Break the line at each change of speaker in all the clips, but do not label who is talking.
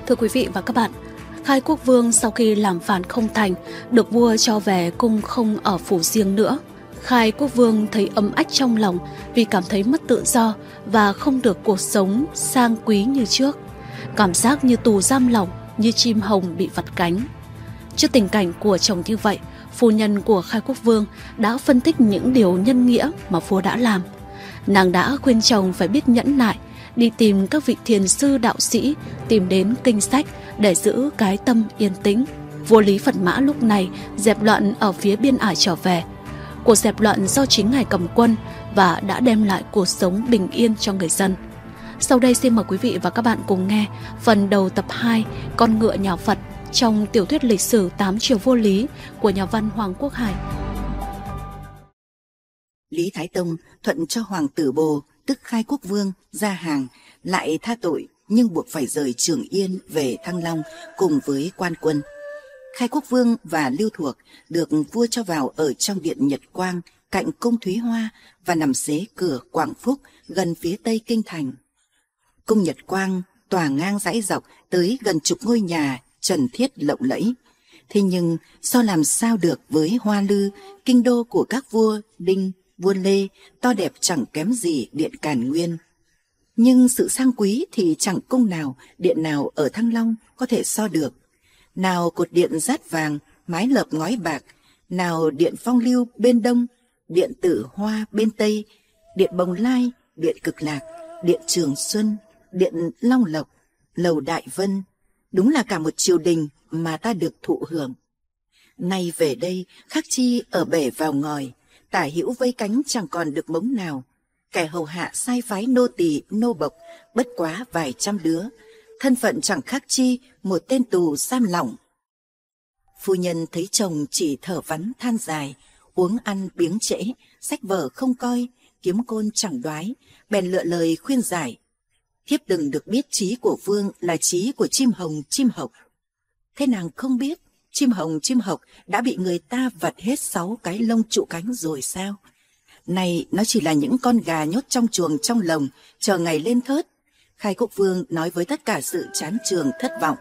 Thưa quý vị và các bạn, Khai Quốc Vương sau khi làm phản không thành, được vua cho về cung không ở phủ riêng nữa. Khai Quốc Vương thấy ấm ách trong lòng vì cảm thấy mất tự do và không được cuộc sống sang quý như trước. Cảm giác như tù giam lòng, như chim hồng bị vặt cánh. Trước tình cảnh của chồng như vậy, phu nhân của Khai Quốc Vương đã phân tích những điều nhân nghĩa mà vua đã làm. Nàng đã khuyên chồng phải biết nhẫn nại, đi tìm các vị thiền sư đạo sĩ, tìm đến kinh sách để giữ cái tâm yên tĩnh. Vua Lý Phật Mã lúc này dẹp loạn ở phía biên ải trở về. Cuộc dẹp loạn do chính ngài cầm quân và đã đem lại cuộc sống bình yên cho người dân. Sau đây xin mời quý vị và các bạn cùng nghe phần đầu tập 2 Con ngựa nhà Phật trong tiểu thuyết lịch sử 8 triều vua Lý của nhà văn Hoàng Quốc Hải.
Lý Thái Tông thuận cho Hoàng tử Bồ, tức Khai Quốc Vương, ra hàng, lại tha tội nhưng buộc phải rời Trường Yên về Thăng Long cùng với quan quân. Khai Quốc Vương và Lưu Thuộc được vua cho vào ở trong điện Nhật Quang cạnh cung Thúy Hoa và nằm xế cửa Quảng Phúc gần phía tây kinh thành. Cung Nhật Quang tòa ngang dãy dọc tới gần chục ngôi nhà trần thiết lộng lẫy. Thế nhưng so làm sao được với Hoa Lư, kinh đô của các vua Đinh, vua Lê, to đẹp chẳng kém gì điện Càn Nguyên. Nhưng sự sang quý thì chẳng cung nào, điện nào ở Thăng Long có thể so được. Nào cột điện rát vàng, mái lợp ngói bạc, nào điện Phong Lưu bên đông, điện Tử Hoa bên tây, điện Bồng Lai, điện Cực Lạc, điện Trường Xuân, điện Long Lộc, lầu Đại Vân. Đúng là cả một triều đình mà ta được thụ hưởng. Nay về đây, khắc chi ở bể vào ngòi, tả hữu vây cánh chẳng còn được mống nào. Kẻ hầu hạ sai phái nô tỳ nô bộc bất quá vài trăm đứa, thân phận chẳng khác chi một tên tù giam lỏng. Phu nhân thấy chồng chỉ thở vắn than dài, uống ăn biếng trễ, sách vở không coi, kiếm côn chẳng đoái, bèn lựa lời khuyên giải. Thiếp đừng được biết chí của vương là chí của chim hồng chim hộc. Thế nàng không biết chim hồng chim hộc đã bị người ta vặt hết 6 cái lông trụ cánh rồi sao? Này nó chỉ là những con gà nhốt trong chuồng trong lồng, chờ ngày lên thớt. Khai Quốc Vương nói với tất cả sự chán chường thất vọng.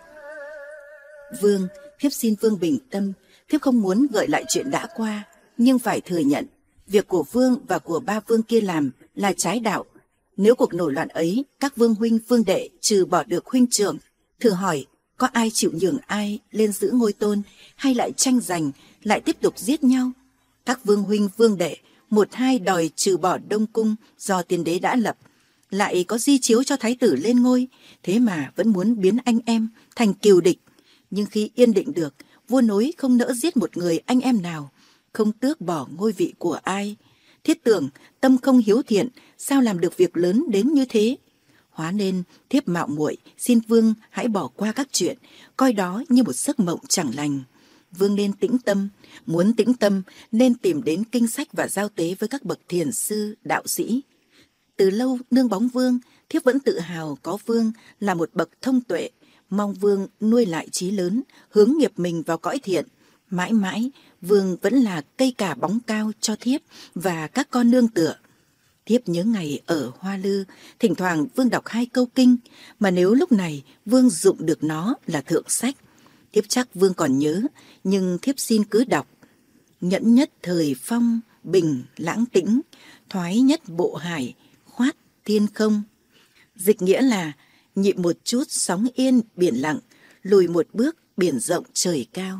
Vương, thiếp xin vương bình tâm, thiếp không muốn gợi lại chuyện đã qua, nhưng phải thừa nhận, việc của vương và của 3 vương kia làm là trái đạo. Nếu cuộc nổi loạn ấy, các vương huynh vương đệ trừ bỏ được huynh trưởng, thử hỏi, có ai chịu nhường ai lên giữ ngôi tôn, hay lại tranh giành, lại tiếp tục giết nhau? Các vương huynh vương đệ, một hai đòi trừ bỏ Đông Cung do tiên đế đã lập, lại có di chiếu cho thái tử lên ngôi, thế mà vẫn muốn biến anh em thành kiều địch. Nhưng khi yên định được, vua nối không nỡ giết một người anh em nào, không tước bỏ ngôi vị của ai. Thiết tưởng tâm không hiếu thiện, sao làm được việc lớn đến như thế? Hóa nên thiếp mạo muội xin vương hãy bỏ qua các chuyện, coi đó như một giấc mộng chẳng lành. Vương nên tĩnh tâm, muốn tĩnh tâm nên tìm đến kinh sách và giao tế với các bậc thiền sư, đạo sĩ. Từ lâu nương bóng vương, thiếp vẫn tự hào có vương là một bậc thông tuệ, mong vương nuôi lại chí lớn, hướng nghiệp mình vào cõi thiện. Mãi mãi, vương vẫn là cây cà bóng cao cho thiếp và các con nương tựa. Thiếp nhớ ngày ở Hoa Lư, thỉnh thoảng vương đọc 2 câu kinh, mà nếu lúc này vương dụng được nó là thượng sách. Thiếp chắc vương còn nhớ, nhưng thiếp xin cứ đọc. Nhẫn nhất thời phong, bình lãng tĩnh, thoái nhất bộ hải, khoát thiên không. Dịch nghĩa là nhịn một chút sóng yên biển lặng, lùi một bước biển rộng trời cao.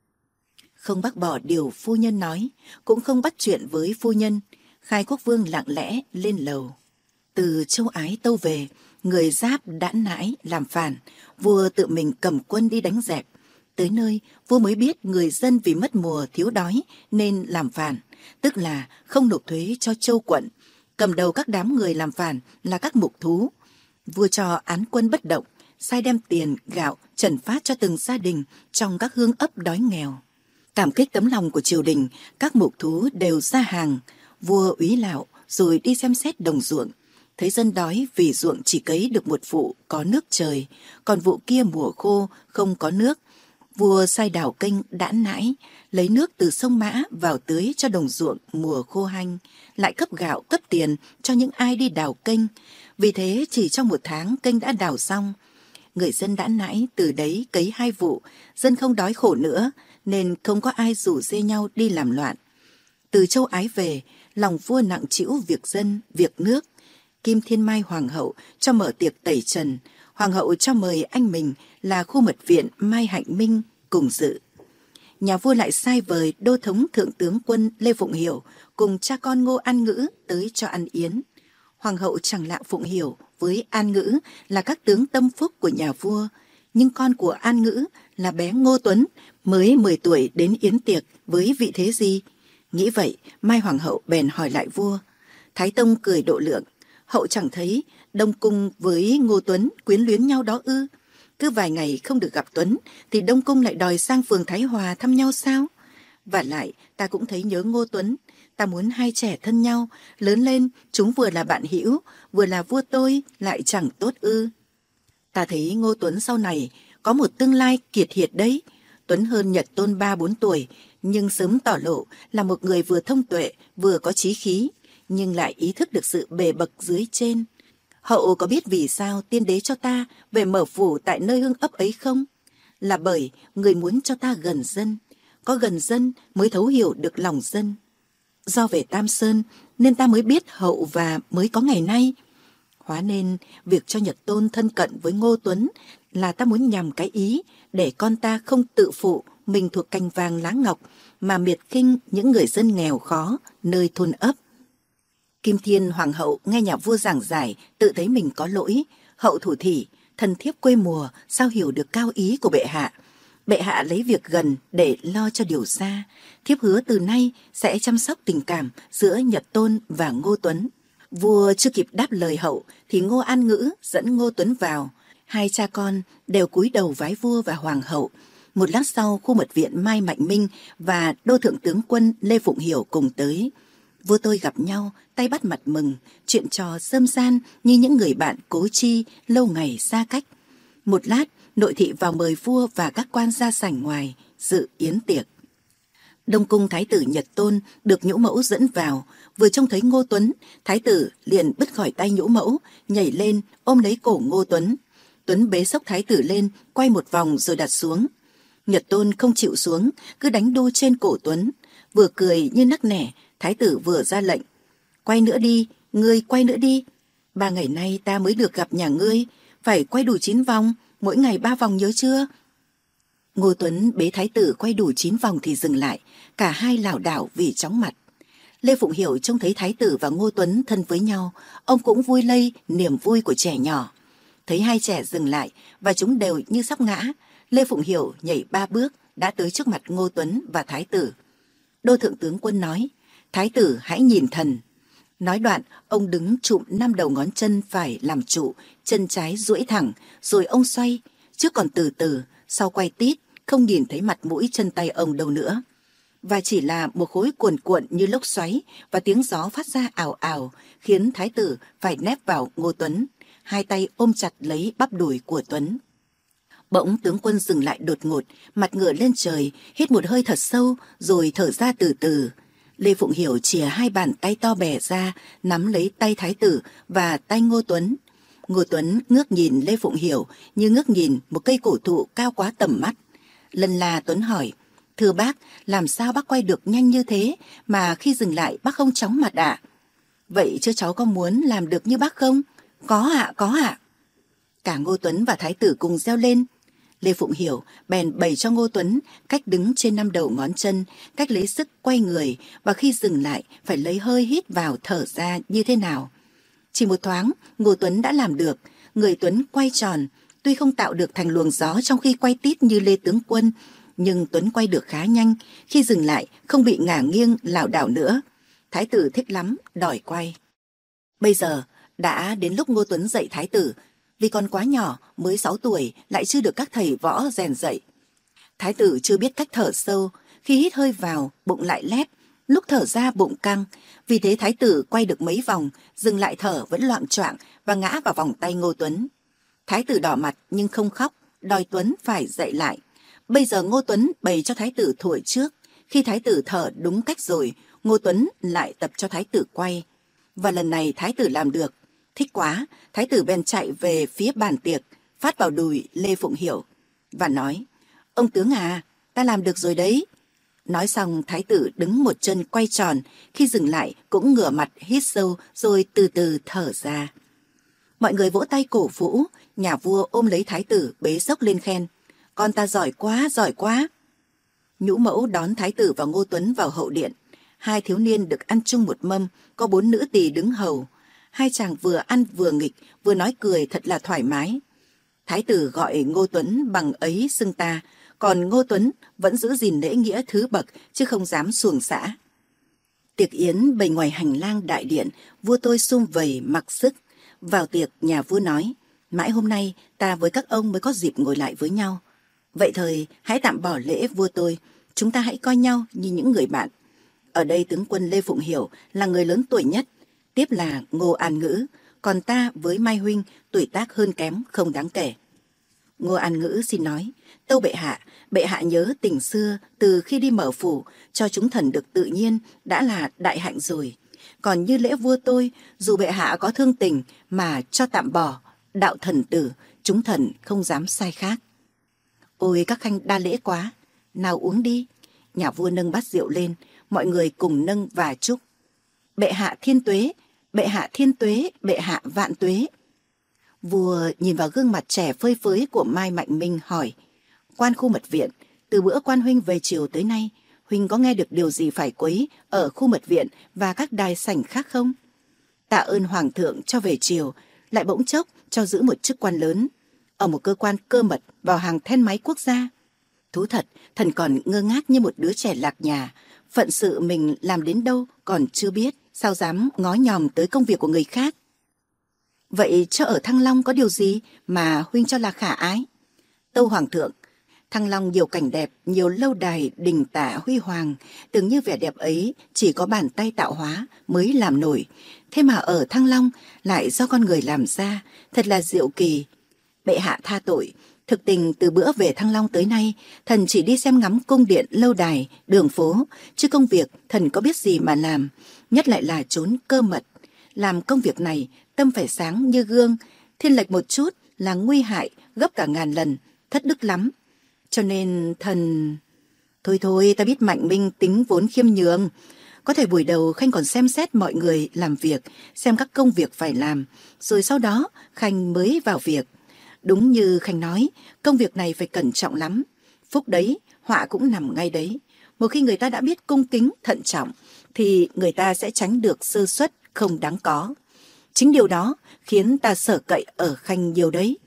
Không bác bỏ điều phu nhân nói, cũng không bắt chuyện với phu nhân, Khai Quốc Vương lặng lẽ lên lầu. Từ châu Ái tâu về, người Giáp đã nãi làm phản, vua tự mình cầm quân đi đánh dẹp. Tới nơi, vua mới biết người dân vì mất mùa thiếu đói nên làm phản, tức là không nộp thuế cho châu quận. Cầm đầu các đám người làm phản là các mục thú. Vua cho án quân bất động, sai đem tiền, gạo, trần phát cho từng gia đình trong các hương ấp đói nghèo. Cảm kích tấm lòng của triều đình, các mục thú đều ra hàng. Vua úy lạo rồi đi xem xét đồng ruộng. Thấy dân đói vì ruộng chỉ cấy được một vụ có nước trời, còn vụ kia mùa khô không có nước. Vua sai đào kênh đã nãi, lấy nước từ sông Mã vào tưới cho đồng ruộng mùa khô hanh, lại cấp gạo cấp tiền cho những ai đi đào kênh. Vì thế chỉ trong 1 tháng kênh đã đào xong. người dân đã nãi từ đấy cấy 2 vụ, dân không đói khổ nữa, nên không có ai rủ rê nhau đi làm loạn. Từ châu Ái về, lòng vua nặng trĩu việc dân, việc nước. Kim Thiên Mai Hoàng hậu cho mở tiệc tẩy trần. Hoàng hậu cho mời anh mình là khu mật viện Mai Hạnh Minh cùng dự. Nhà vua lại sai vời đô thống thượng tướng quân Lê Phụng Hiểu cùng cha con Ngô An Ngữ tới cho ăn yến. Hoàng hậu chẳng lạ Phụng Hiểu với An Ngữ là các tướng tâm phúc của nhà vua, nhưng con của An Ngữ là bé Ngô Tuấn mới 10 tuổi đến yến tiệc với vị thế gì? Nghĩ vậy, Mai Hoàng hậu bèn hỏi lại vua. Thái Tông cười độ lượng, hậu chẳng thấy Đông Cung với Ngô Tuấn quyến luyến nhau đó ư? Cứ vài ngày không được gặp Tuấn thì Đông Cung lại đòi sang phường Thái Hòa thăm nhau sao? Và lại ta cũng thấy nhớ Ngô Tuấn, ta muốn hai trẻ thân nhau, lớn lên chúng vừa là bạn hữu, vừa là vua tôi, lại chẳng tốt ư? Ta thấy Ngô Tuấn sau này có một tương lai kiệt hiệt đấy. Tuấn hơn Nhật Tôn 3-4 tuổi, nhưng sớm tỏ lộ là một người vừa thông tuệ, vừa có chí khí, nhưng lại ý thức được sự bề bậc dưới trên. Hậu có biết vì sao tiên đế cho ta về mở phủ tại nơi hương ấp ấy không? Là bởi người muốn cho ta gần dân, có gần dân mới thấu hiểu được lòng dân. Do về Tam Sơn nên ta mới biết hậu và mới có ngày nay. Hóa nên việc cho Nhật Tôn thân cận với Ngô Tuấn là ta muốn nhằm cái ý để con ta không tự phụ mình thuộc cành vàng lá ngọc mà miệt khinh những người dân nghèo khó nơi thôn ấp. Kim Thiên Hoàng hậu nghe nhà vua giảng giải tự thấy mình có lỗi. Hậu thủ thỉ, thần thiếp quê mùa sao hiểu được cao ý của bệ hạ. Bệ hạ lấy việc gần để lo cho điều xa. Thiếp hứa từ nay sẽ chăm sóc tình cảm giữa Nhật Tôn và Ngô Tuấn. Vua chưa kịp đáp lời hậu thì Ngô An Ngữ dẫn Ngô Tuấn vào. Hai cha con đều cúi đầu vái vua và hoàng hậu. Một lát sau, khu mật viện Mai Mạnh Minh và đô thượng tướng quân Lê Phụng Hiểu cùng tới. Vua tôi gặp nhau, tay bắt mặt mừng, chuyện trò rơm ran như những người bạn cố chi lâu ngày xa cách. Một lát, nội thị vào mời vua và các quan ra sảnh ngoài dự yến tiệc. Đông cung thái tử Nhật Tôn được nhũ mẫu dẫn vào, vừa trông thấy Ngô Tuấn, thái tử liền bứt khỏi tay nhũ mẫu, nhảy lên ôm lấy cổ Ngô Tuấn. Tuấn bế xốc thái tử lên, quay một vòng rồi đặt xuống. Nhật Tôn không chịu xuống, cứ đánh đu trên cổ Tuấn, vừa cười như nắc nẻ. Thái tử vừa ra lệnh, quay nữa đi, ngươi quay nữa đi. 3 ngày nay ta mới được gặp nhà ngươi, phải quay đủ 9 vòng, mỗi ngày 3 vòng nhớ chưa? Ngô Tuấn bế thái tử quay đủ 9 vòng thì dừng lại, cả hai lảo đảo vì chóng mặt. Lê Phụng Hiểu trông thấy thái tử và Ngô Tuấn thân với nhau, ông cũng vui lây niềm vui của trẻ nhỏ. Thấy hai trẻ dừng lại và chúng đều như sắp ngã, Lê Phụng Hiểu nhảy 3 bước đã tới trước mặt Ngô Tuấn và thái tử. Đô thượng tướng quân nói, thái tử hãy nhìn thần. Nói đoạn, ông đứng chụm 5 đầu ngón chân phải làm trụ, chân trái duỗi thẳng, rồi ông xoay, trước còn từ từ, sau quay tít, không nhìn thấy mặt mũi chân tay ông đâu nữa. Và chỉ là một khối cuồn cuộn như lốc xoáy và tiếng gió phát ra ào ào, khiến thái tử phải nép vào Ngô Tuấn, hai tay ôm chặt lấy bắp đùi của Tuấn. Bỗng tướng quân dừng lại đột ngột, mặt ngửa lên trời, hít một hơi thật sâu, rồi thở ra từ từ. Lê Phụng Hiểu chìa 2 bàn tay to bè ra, nắm lấy tay thái tử và tay Ngô Tuấn. Ngô Tuấn ngước nhìn Lê Phụng Hiểu như ngước nhìn một cây cổ thụ cao quá tầm mắt. Lần là Tuấn hỏi, thưa bác, làm sao bác quay được nhanh như thế mà khi dừng lại bác không chóng mặt ạ? Vậy chứ cháu có muốn làm được như bác không? Có ạ, có ạ. Cả Ngô Tuấn và thái tử cùng reo lên. Lê Phụng Hiểu bèn bày cho Ngô Tuấn cách đứng trên 5 đầu ngón chân, cách lấy sức quay người và khi dừng lại phải lấy hơi hít vào thở ra như thế nào. Chỉ một thoáng, Ngô Tuấn đã làm được. Người Tuấn quay tròn, tuy không tạo được thành luồng gió trong khi quay tít như Lê tướng quân, nhưng Tuấn quay được khá nhanh, khi dừng lại không bị ngả nghiêng lảo đảo nữa. Thái tử thích lắm, đòi quay. Bây giờ đã đến lúc Ngô Tuấn dạy thái tử, vì còn quá nhỏ, mới 6 tuổi, lại chưa được các thầy võ rèn dạy. Thái tử chưa biết cách thở sâu, khi hít hơi vào, bụng lại lép, lúc thở ra bụng căng. Vì thế thái tử quay được mấy vòng, dừng lại thở vẫn loạng choạng và ngã vào vòng tay Ngô Tuấn. Thái tử đỏ mặt nhưng không khóc, đòi Tuấn phải dạy lại. Bây giờ Ngô Tuấn bày cho thái tử thổi trước. Khi thái tử thở đúng cách rồi, Ngô Tuấn lại tập cho thái tử quay. Và lần này thái tử làm được. Thích quá, thái tử bèn chạy về phía bàn tiệc, phát vào đùi Lê Phụng Hiểu và nói: "Ông tướng à, ta làm được rồi đấy." Nói xong, thái tử đứng một chân quay tròn, khi dừng lại cũng ngửa mặt hít sâu rồi từ từ thở ra. Mọi người vỗ tay cổ vũ, nhà vua ôm lấy thái tử bế xốc lên khen: "Con ta giỏi quá, giỏi quá." Nhũ mẫu đón thái tử và Ngô Tuấn vào hậu điện. Hai thiếu niên được ăn chung một mâm, có 4 nữ tỳ đứng hầu. Hai chàng vừa ăn vừa nghịch, vừa nói cười thật là thoải mái. Thái tử gọi Ngô Tuấn bằng ấy xưng ta, còn Ngô Tuấn vẫn giữ gìn lễ nghĩa thứ bậc chứ không dám xuồng xã. Tiệc yến bày ngoài hành lang đại điện, vua tôi sum vầy mặc sức. Vào tiệc, nhà vua nói: "Mãi hôm nay ta với các ông mới có dịp ngồi lại với nhau. Vậy thời hãy tạm bỏ lễ vua tôi, chúng ta hãy coi nhau như những người bạn. Ở đây tướng quân Lê Phụng Hiểu là người lớn tuổi nhất, tiếp là Ngô An Ngữ, còn ta với Mai huynh tuổi tác hơn kém không đáng kể." Ngô An Ngữ xin nói: "Tâu bệ hạ nhớ tình xưa, từ khi đi mở phủ cho chúng thần được tự nhiên đã là đại hạnh rồi. Còn như lễ vua tôi, dù bệ hạ có thương tình mà cho tạm bỏ, đạo thần tử, chúng thần không dám sai khác." "Ôi các khanh đa lễ quá, nào uống đi." Nhà vua nâng bát rượu lên, mọi người cùng nâng và chúc: "Bệ hạ thiên tuế, bệ hạ thiên tuế, bệ hạ vạn tuế." Vua nhìn vào gương mặt trẻ phơi phới của Mai Mạnh Minh hỏi: "Quan khu mật viện, từ bữa quan huynh về triều tới nay, huynh có nghe được điều gì phải quấy ở khu mật viện và các đài sảnh khác không?" "Tạ ơn hoàng thượng cho về triều, lại bỗng chốc cho giữ một chức quan lớn ở một cơ quan cơ mật vào hàng then máy quốc gia. Thú thật, thần còn ngơ ngác như một đứa trẻ lạc nhà, phận sự mình làm đến đâu còn chưa biết, sao dám ngó nhòm tới công việc của người khác." "Vậy cho ở Thăng Long có điều gì mà huynh cho là khả ái?" "Tâu hoàng thượng, Thăng Long nhiều cảnh đẹp, nhiều lâu đài đình tả huy hoàng, tưởng như vẻ đẹp ấy chỉ có bàn tay tạo hóa mới làm nổi. Thế mà ở Thăng Long lại do con người làm ra, thật là diệu kỳ. Bệ hạ tha tội, thực tình từ bữa về Thăng Long tới nay, thần chỉ đi xem ngắm cung điện, lâu đài, đường phố, chứ công việc thần có biết gì mà làm, nhất lại là chốn cơ mật. Làm công việc này, tâm phải sáng như gương, thiên lệch một chút là nguy hại gấp cả ngàn lần, thất đức lắm. Cho nên thần..." Thôi, ta biết Mạnh Minh tính vốn khiêm nhường. Có thể buổi đầu Khanh còn xem xét mọi người làm việc, xem các công việc phải làm, rồi sau đó Khanh mới vào việc. Đúng như Khanh nói, công việc này phải cẩn trọng lắm. Phúc đấy, họa cũng nằm ngay đấy. Một khi người ta đã biết cung kính, thận trọng, thì người ta sẽ tránh được sơ suất không đáng có. Chính điều đó khiến ta sở cậy ở Khanh nhiều đấy.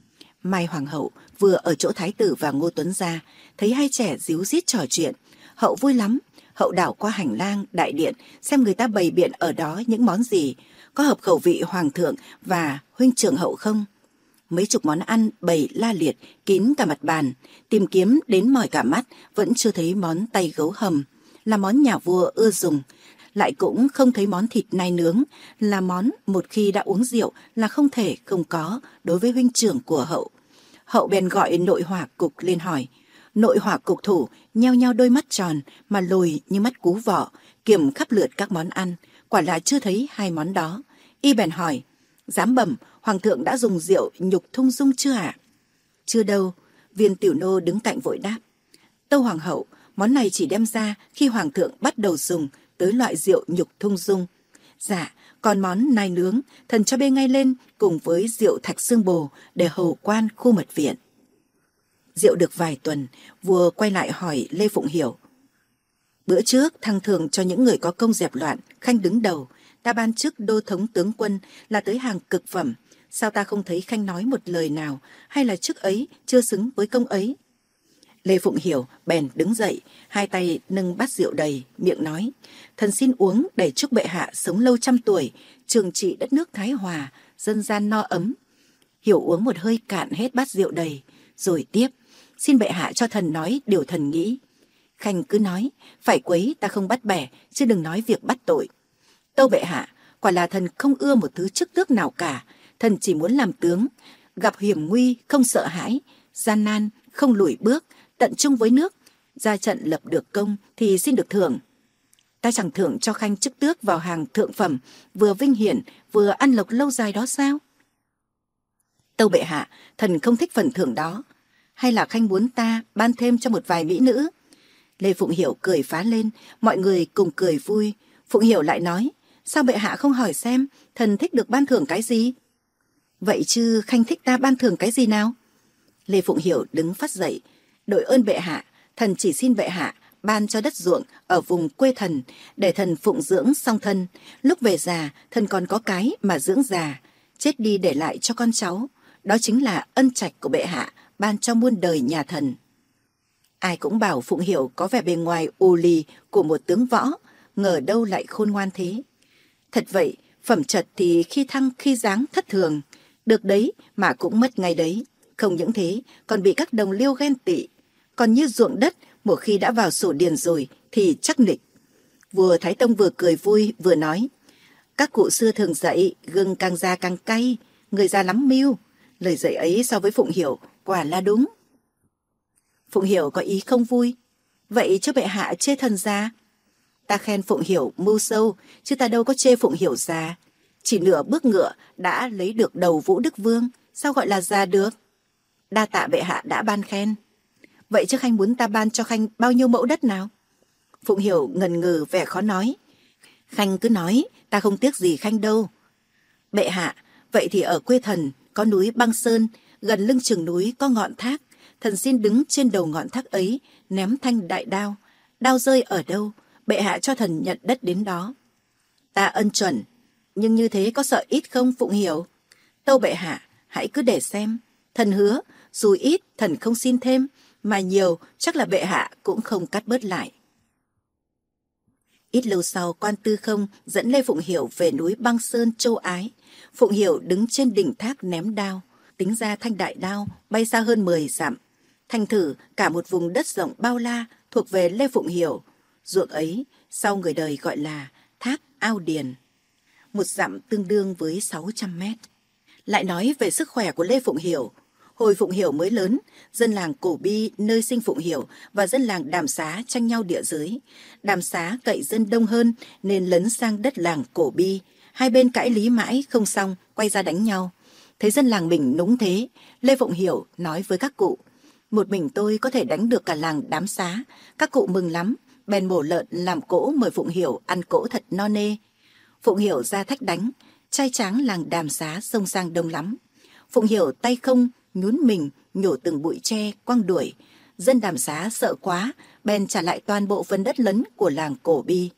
Mai hoàng hậu vừa ở chỗ thái tử và Ngô Tuấn ra, thấy hai trẻ díu dít trò chuyện. Hậu vui lắm. Hậu đảo qua hành lang, đại điện, xem người ta bày biện ở đó những món gì, có hợp khẩu vị hoàng thượng và huynh trưởng hậu không. Mấy chục món ăn bày la liệt, kín cả mặt bàn, tìm kiếm đến mỏi cả mắt, vẫn chưa thấy món tay gấu hầm, là món nhà vua ưa dùng. Lại cũng không thấy món thịt nai nướng, là món một khi đã uống rượu là không thể không có đối với huynh trưởng của hậu. Hậu bèn gọi nội hỏa cục lên hỏi. Nội hỏa cục thủ nheo nheo đôi mắt tròn mà lồi như mắt cú vọ, kiểm khắp lượt các món ăn, quả là chưa thấy hai món đó. Y bèn hỏi: "Dám bẩm, hoàng thượng đã dùng rượu nhục thung dung chưa ạ?" "Chưa đâu." Viên tiểu nô đứng cạnh vội đáp: "Tâu hoàng hậu, món này chỉ đem ra khi hoàng thượng bắt đầu dùng tới loại rượu nhục thung dung." "Dạ, còn món nai nướng thần cho bê ngay lên cùng với rượu thạch xương bồ để hầu quan khu mật viện." Rượu được vài tuần, vua quay lại hỏi Lê Phụng Hiểu: "Bữa trước thăng thường cho những người có công dẹp loạn, Khanh đứng đầu, ta ban chức đô thống tướng quân là tới hàng cực phẩm, sao ta không thấy Khanh nói một lời nào, hay là chức ấy chưa xứng với công ấy?" Lê Phụng Hiểu bèn đứng dậy, hai tay nâng bát rượu đầy, miệng nói: "Thần xin uống để chúc bệ hạ sống lâu trăm tuổi, trường trị đất nước Thái Hòa, dân gian no ấm." Hiểu uống một hơi cạn hết bát rượu đầy, rồi tiếp: "Xin bệ hạ cho thần nói điều thần nghĩ." Khanh cứ nói, phải quấy ta không bắt bẻ, chứ đừng nói việc bắt tội. "Tâu bệ hạ, quả là thần không ưa một thứ chức tước nào cả, thần chỉ muốn làm tướng, gặp hiểm nguy không sợ hãi, gian nan không lùi bước, tận trung với nước, ra trận lập được công thì xin được thưởng. Ta chẳng thưởng cho Khanh chức tước vào hàng thượng phẩm, vừa vinh hiển vừa ăn lộc lâu dài đó sao?" Tâu bệ hạ, thần không thích phần thưởng đó. Hay là khanh muốn ta ban thêm cho một vài mỹ nữ? Lê Phụng Hiểu cười phá lên, mọi người cùng cười vui. Phụng Hiểu lại nói, sao bệ hạ không hỏi xem thần thích được ban thưởng cái gì? Vậy chứ khanh thích ta ban thưởng cái gì nào? Lê Phụng Hiểu đứng phát dậy, đội ơn bệ hạ, thần chỉ xin bệ hạ ban cho đất ruộng ở vùng quê thần để thần phụng dưỡng song thân. Lúc về già, thần còn có cái mà dưỡng già, chết đi để lại cho con cháu. Đó chính là ân trạch của bệ hạ ban cho muôn đời nhà thần. Ai cũng bảo Phụng Hiểu có vẻ bề ngoài ù lì của một tướng võ, ngờ đâu lại khôn ngoan thế. Thật vậy, phẩm trật thì khi thăng khi giáng thất thường, được đấy mà cũng mất ngay đấy. Không những thế, còn bị các đồng liêu ghen tị. Còn như ruộng đất, một khi đã vào sổ điền rồi thì chắc nịch. Vua Thái Tông vừa cười vui vừa nói, các cụ xưa thường dạy gừng càng già càng cay, người già lắm mưu. Lời dạy ấy so với Phụng Hiểu quả là đúng. Phụng Hiểu có ý không vui, vậy cho bệ hạ chê thần già? Ta khen Phụng Hiểu mưu sâu, chứ ta đâu có chê Phụng Hiểu già. Chỉ nửa bước ngựa đã lấy được đầu Vũ Đức Vương, sao gọi là già được? Đa tạ bệ hạ đã ban khen. Vậy chứ khanh muốn ta ban cho khanh bao nhiêu mẫu đất nào? Phụng Hiểu ngần ngừ vẻ khó nói. Khanh cứ nói, ta không tiếc gì khanh đâu. Bệ hạ, vậy thì ở quê thần có núi Băng Sơn, gần lưng chừng núi có ngọn thác. Thần xin đứng trên đầu ngọn thác ấy, ném thanh đại đao. Đao rơi ở đâu, bệ hạ cho thần nhận đất đến đó. Ta ân chuẩn, nhưng như thế có sợ ít không Phụng Hiểu? Tâu bệ hạ, hãy cứ để xem. Thần hứa, dù ít thần không xin thêm, mà nhiều chắc là bệ hạ cũng không cắt bớt lại. Ít lâu sau, quan Tư Không dẫn Lê Phụng Hiểu về núi Băng Sơn Châu Ái. Phụng Hiểu đứng trên đỉnh thác ném đao, tính ra thanh đại đao bay xa hơn 10 dặm. Thành thử cả một vùng đất rộng bao la thuộc về Lê Phụng Hiểu. Ruộng ấy sau người đời gọi là thác Ao Điền. 1 dặm tương đương với 600 mét. Lại nói về sức khỏe của Lê Phụng Hiểu. Hồi Phụng Hiểu mới lớn, dân làng Cổ Bi nơi sinh Phụng Hiểu và dân làng Đàm Xá tranh nhau địa giới. Đàm Xá cậy dân đông hơn nên lấn sang đất làng Cổ Bi. Hai bên cãi lý mãi không xong, quay ra đánh nhau. Thấy dân làng mình núng thế, Lê Phụng Hiểu nói với các cụ, một mình tôi có thể đánh được cả làng Đám Xá. Các cụ mừng lắm, bèn mổ lợn làm cỗ mời Phụng Hiểu ăn cỗ thật no nê. Phụng Hiểu ra thách đánh, trai tráng làng Đàm Xá xông sang đông lắm. Phụng Hiểu tay không nhún mình nhổ từng bụi tre quăng đuổi. Dân Đàm Xá sợ quá, bèn trả lại toàn bộ phần đất lấn của làng Cổ Bi.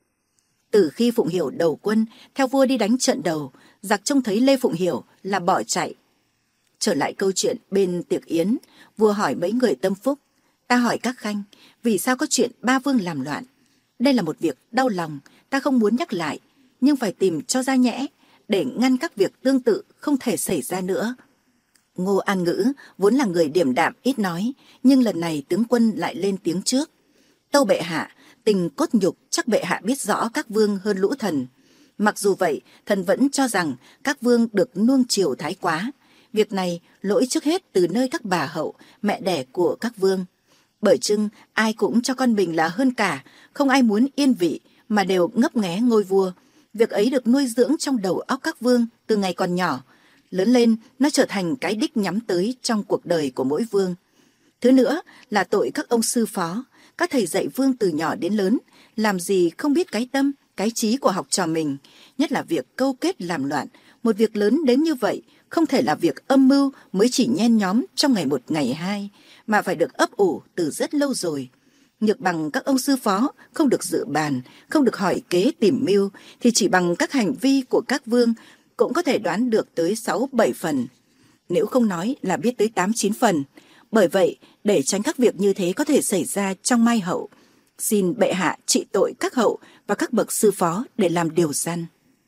Từ khi Phụng Hiểu đầu quân theo vua đi đánh trận đầu, giặc trông thấy Lê Phụng Hiểu là bỏ chạy. Trở lại câu chuyện bên tiệc yến, vua hỏi mấy người tâm phúc, ta hỏi các khanh, vì sao có chuyện ba vương làm loạn? Đây là một việc đau lòng, ta không muốn nhắc lại, nhưng phải tìm cho ra nhẽ để ngăn các việc tương tự không thể xảy ra nữa. Ngô An Ngữ vốn là người điềm đạm ít nói, nhưng lần này tướng quân lại lên tiếng trước. Tâu bệ hạ, tình cốt nhục chắc bệ hạ biết rõ các vương hơn lũ thần. Mặc dù vậy, thần vẫn cho rằng các vương được nuông chiều thái quá. Việc này lỗi trước hết từ nơi các bà hậu, mẹ đẻ của các vương. Bởi chưng ai cũng cho con mình là hơn cả, không ai muốn yên vị mà đều ngấp nghé ngôi vua. Việc ấy được nuôi dưỡng trong đầu óc các vương từ ngày còn nhỏ. Lớn lên, nó trở thành cái đích nhắm tới trong cuộc đời của mỗi vương. Thứ nữa là tội các ông sư phó, các thầy dạy vương từ nhỏ đến lớn, làm gì không biết cái tâm, cái trí của học trò mình, nhất là việc câu kết làm loạn. Một việc lớn đến như vậy, không thể là việc âm mưu mới chỉ nhen nhóm trong ngày một ngày hai, mà phải được ấp ủ từ rất lâu rồi. Nhược bằng các ông sư phó không được dự bàn, không được hỏi kế tìm mưu, thì chỉ bằng các hành vi của các vương cũng có thể đoán được tới 6-7 phần. Nếu không nói là biết tới 8-9 phần. Bởi vậy, để tránh các việc như thế có thể xảy ra trong mai hậu, xin bệ hạ trị tội các hậu và các bậc sư phó để làm điều gian.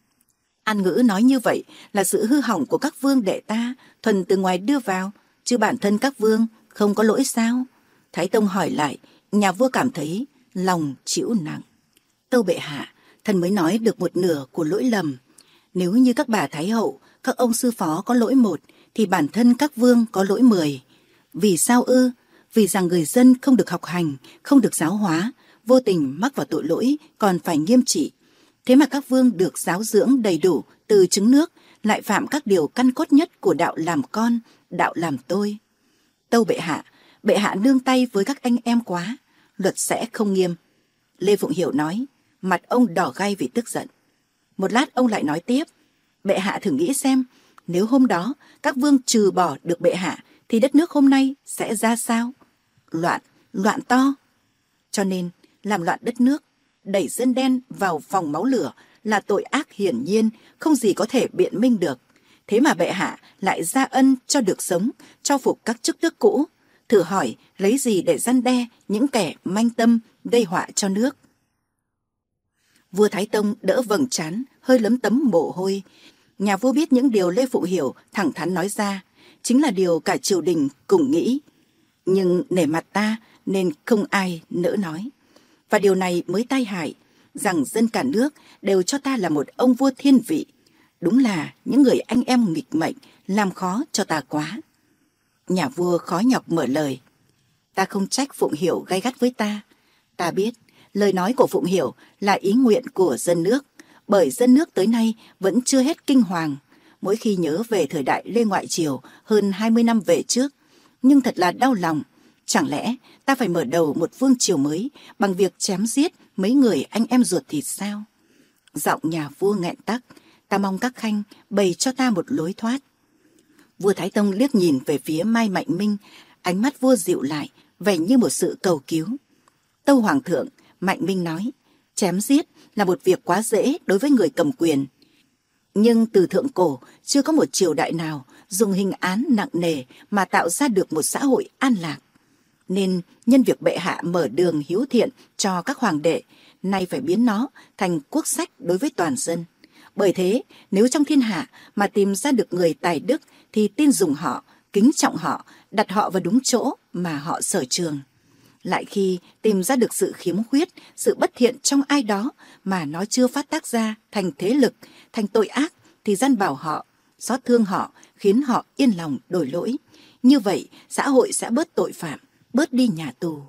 An Ngữ nói như vậy là sự hư hỏng của các vương đệ ta, thuần từ ngoài đưa vào, chứ bản thân các vương không có lỗi sao? Thái Tông hỏi lại, nhà vua cảm thấy lòng chịu nặng. Tâu bệ hạ, thần mới nói được một nửa của lỗi lầm. Nếu như các bà thái hậu, các ông sư phó có lỗi 1, thì bản thân các vương có lỗi 10. Vì sao ư? Vì rằng người dân không được học hành, không được giáo hóa, vô tình mắc vào tội lỗi còn phải nghiêm trị. Thế mà các vương được giáo dưỡng đầy đủ từ trứng nước, lại phạm các điều căn cốt nhất của đạo làm con, đạo làm tôi. Tâu bệ hạ nương tay với các anh em quá, luật sẽ không nghiêm. Lê Phụng Hiểu nói, mặt ông đỏ gay vì tức giận. Một lát ông lại nói tiếp, bệ hạ thử nghĩ xem, nếu hôm đó các vương trừ bỏ được bệ hạ, thì đất nước hôm nay sẽ ra sao? Loạn to. Cho nên, làm loạn đất nước, đẩy dân đen vào vòng máu lửa là tội ác hiển nhiên, không gì có thể biện minh được. Thế mà bệ hạ lại ra ân cho được sống, cho phục các chức tước cũ. Thử hỏi, lấy gì để răn đe những kẻ manh tâm gây họa cho nước? Vua Thái Tông đỡ vầng trán, hơi lấm tấm mồ hôi. Nhà vua biết những điều Lê Phụng Hiểu thẳng thắn nói ra, chính là điều cả triều đình cùng nghĩ. Nhưng nể mặt ta nên không ai nỡ nói. Và điều này mới tai hại, rằng dân cả nước đều cho ta là một ông vua thiên vị. Đúng là những người anh em nghịch mệnh làm khó cho ta quá. Nhà vua khó nhọc mở lời. Ta không trách Phụng Hiểu gay gắt với ta. Ta biết lời nói của Phụng Hiểu là ý nguyện của dân nước, bởi dân nước tới nay vẫn chưa hết kinh hoàng. Mỗi khi nhớ về thời đại Lê Ngoại Triều hơn 20 năm về trước, nhưng thật là đau lòng. Chẳng lẽ ta phải mở đầu một vương triều mới bằng việc chém giết mấy người anh em ruột thịt sao? Giọng nhà vua nghẹn tắc. Ta mong các khanh bày cho ta một lối thoát. Vua Thái Tông liếc nhìn về phía Mai Mạnh Minh, ánh mắt vua dịu lại, vẻ như một sự cầu cứu. Tâu Hoàng thượng, Mạnh Minh nói, chém giết là một việc quá dễ đối với người cầm quyền. Nhưng từ thượng cổ, chưa có một triều đại nào dùng hình án nặng nề mà tạo ra được một xã hội an lạc. Nên nhân việc bệ hạ mở đường hiếu thiện cho các hoàng đệ, nay phải biến nó thành quốc sách đối với toàn dân. Bởi thế, nếu trong thiên hạ mà tìm ra được người tài đức thì tin dùng họ, kính trọng họ, đặt họ vào đúng chỗ mà họ sở trường. Lại khi tìm ra được sự khiếm khuyết, sự bất thiện trong ai đó mà nó chưa phát tác ra thành thế lực, thành tội ác, thì gian bảo họ, xót thương họ, khiến họ yên lòng đổi lỗi. Như vậy, xã hội sẽ bớt tội phạm, bớt đi nhà tù.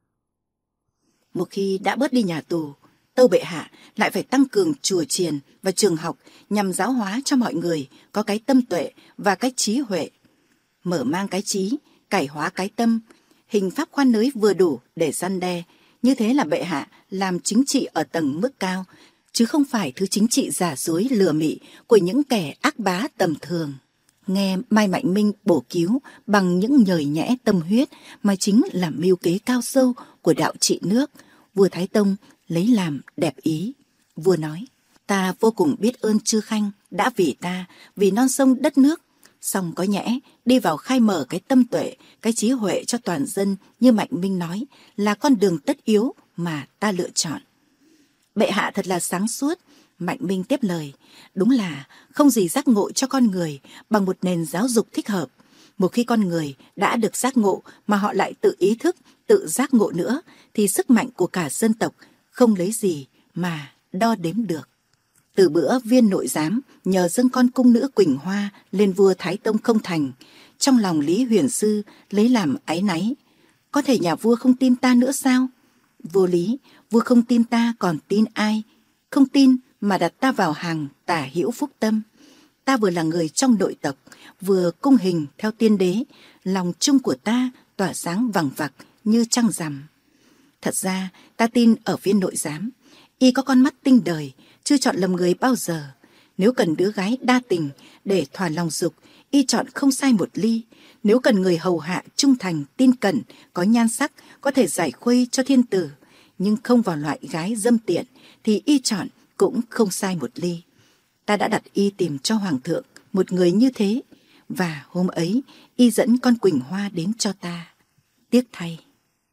Một khi đã bớt đi nhà tù, tâu bệ hạ lại phải tăng cường chùa chiền và trường học nhằm giáo hóa cho mọi người có cái tâm tuệ và cái trí huệ. Mở mang cái trí, cải hóa cái tâm, hình pháp khoan nới vừa đủ để răn đe. Như thế là bệ hạ làm chính trị ở tầng mức cao, chứ không phải thứ chính trị giả dối lừa mị của những kẻ ác bá tầm thường. Nghe Mai Mạnh Minh bổ cứu bằng những nhời nhẽ tâm huyết mà chính là mưu kế cao sâu của đạo trị nước, vua Thái Tông lấy làm đẹp ý. Vua nói, ta vô cùng biết ơn chư khanh đã vì ta, vì non sông đất nước. Song có nhẽ đi vào khai mở cái tâm tuệ, cái trí huệ cho toàn dân như Mạnh Minh nói là con đường tất yếu mà ta lựa chọn. Bệ hạ thật là sáng suốt. Mạnh Minh tiếp lời, đúng là không gì giác ngộ cho con người bằng một nền giáo dục thích hợp. Một khi con người đã được giác ngộ mà họ lại tự ý thức, tự giác ngộ nữa, thì sức mạnh của cả dân tộc không lấy gì mà đo đếm được. Từ bữa viên nội giám nhờ dâng con cung nữ Quỳnh Hoa lên vua Thái Tông không thành, trong lòng Lý Huyền Sư lấy làm áy náy. Có thể nhà vua không tin ta nữa sao? Vô lý, vua không tin ta còn tin ai? Không tin mà đặt ta vào hàng tả hữu phúc tâm. Ta vừa là người trong nội tộc, vừa cung hình theo tiên đế, lòng chung của ta tỏa sáng vằng vặc như trăng rằm. Thật ra ta tin ở viên nội giám, y có con mắt tinh đời, chưa chọn lầm người bao giờ. Nếu cần đứa gái đa tình để thỏa lòng dục, y chọn không sai một ly. Nếu cần người hầu hạ trung thành, tin cẩn, có nhan sắc, có thể giải khuây cho thiên tử, nhưng không vào loại gái dâm tiện, thì y chọn cũng không sai một ly. Ta đã đặt y tìm cho hoàng thượng một người như thế, và hôm ấy y dẫn con Quỳnh Hoa đến cho ta. Tiếc thay.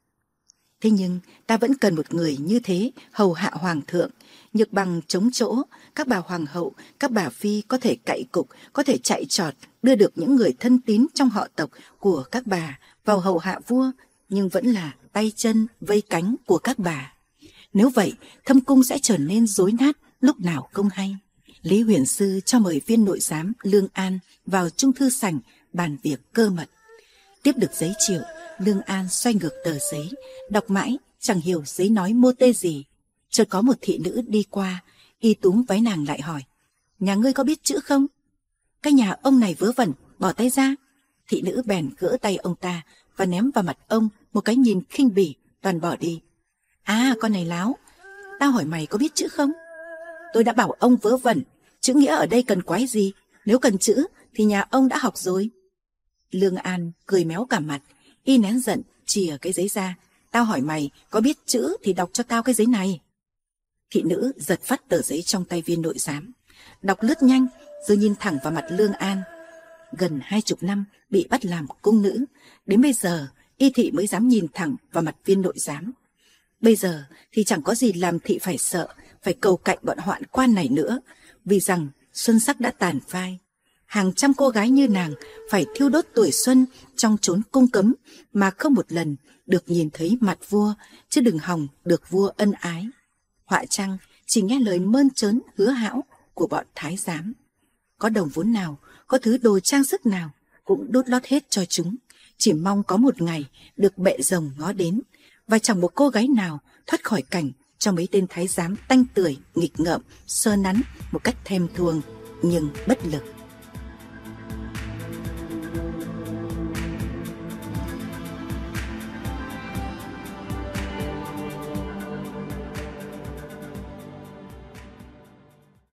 Thế nhưng ta vẫn cần một người như thế hầu hạ hoàng thượng, nhược bằng chống chỗ. Các bà hoàng hậu, các bà phi có thể cậy cục, có thể chạy trọt đưa được những người thân tín trong họ tộc của các bà vào hầu hạ vua, nhưng vẫn là tay chân vây cánh của các bà. Nếu vậy, thâm cung sẽ trở nên rối nát lúc nào không hay. Lý Huyền Sư cho mời viên nội giám Lương An vào trung thư sảnh bàn việc cơ mật. Tiếp được giấy triệu, Lương An xoay ngược tờ giấy, đọc mãi chẳng hiểu giấy nói mô tê gì. Chợt có một thị nữ đi qua, y túm váy nàng lại hỏi, nhà ngươi có biết chữ không? cái nhà ông này vớ vẩn, bỏ tay ra. Thị nữ bèn gỡ tay ông ta và ném vào mặt ông một cái nhìn khinh bỉ, toàn bỏ đi. À, con này láo, tao hỏi mày có biết chữ không? Tôi đã bảo ông vớ vẩn, chữ nghĩa ở đây cần quái gì, nếu cần chữ thì nhà ông đã học rồi. Lương An cười méo cả mặt, y nén giận chìa cái giấy ra. Tao hỏi mày có biết chữ thì đọc cho tao cái giấy này. Thị nữ giật phắt tờ giấy trong tay viên nội giám, đọc lướt nhanh rồi nhìn thẳng vào mặt Lương An. Gần 20 năm bị bắt làm cung nữ, đến bây giờ y thị mới dám nhìn thẳng vào mặt viên nội giám. Bây giờ thì chẳng có gì làm thị phải sợ, phải cầu cạnh bọn hoạn quan này nữa, vì rằng xuân sắc đã tàn phai. Hàng trăm cô gái như nàng phải thiêu đốt tuổi xuân trong chốn cung cấm mà không một lần được nhìn thấy mặt vua, chứ đừng hòng được vua ân ái. Họa chăng chỉ nghe lời mơn trớn hứa hão của bọn thái giám. Có đồng vốn nào, có thứ đồ trang sức nào cũng đốt lót hết cho chúng, chỉ mong có một ngày được bệ rồng ngó đến, và chẳng một cô gái nào thoát khỏi cảnh cho mấy tên thái giám tanh tưởi nghịch ngợm sơ nắn một cách thèm thuồng nhưng bất lực.